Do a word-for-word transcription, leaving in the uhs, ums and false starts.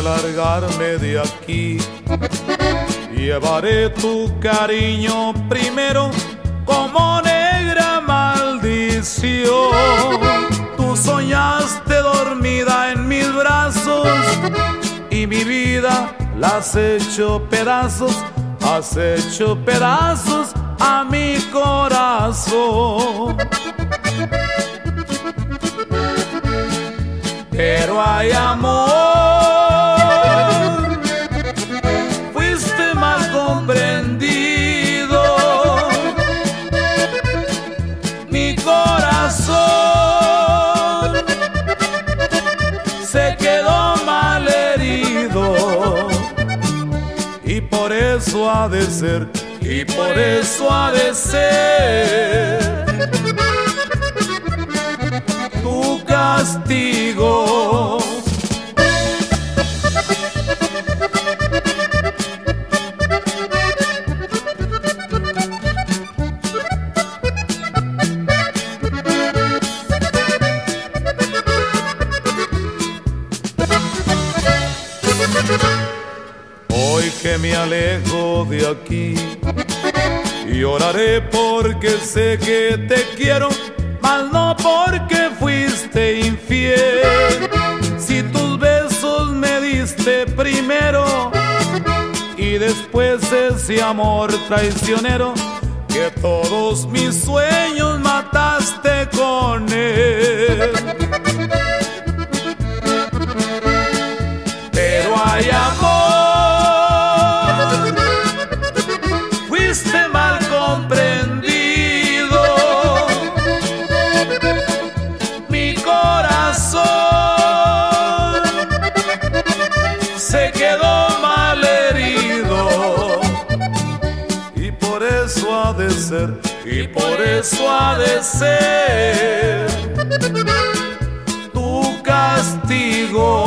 al largarme de aquí, llevaré tu cariño primero como negra maldición. Tú soñaste dormida en mis brazos y mi vida la has hecho pedazos, has hecho pedazos a mi corazón. Pero hay amor, fuiste mal comprendido. Mi corazón se quedó mal herido. Y por eso ha de ser, y por eso ha de ser tu castigo. Hoy que me alejo de aquí, lloraré porque sé que te quiero, mas no porque fuiste infiel. Si tus besos me diste primero y después ese amor traicionero, que todos mis sueños mataste con él. Pero hay amor, fuiste mal comprendido. Mi corazón se quedó mal herido. Y por eso ha de ser, y por eso ha de ser tu castigo.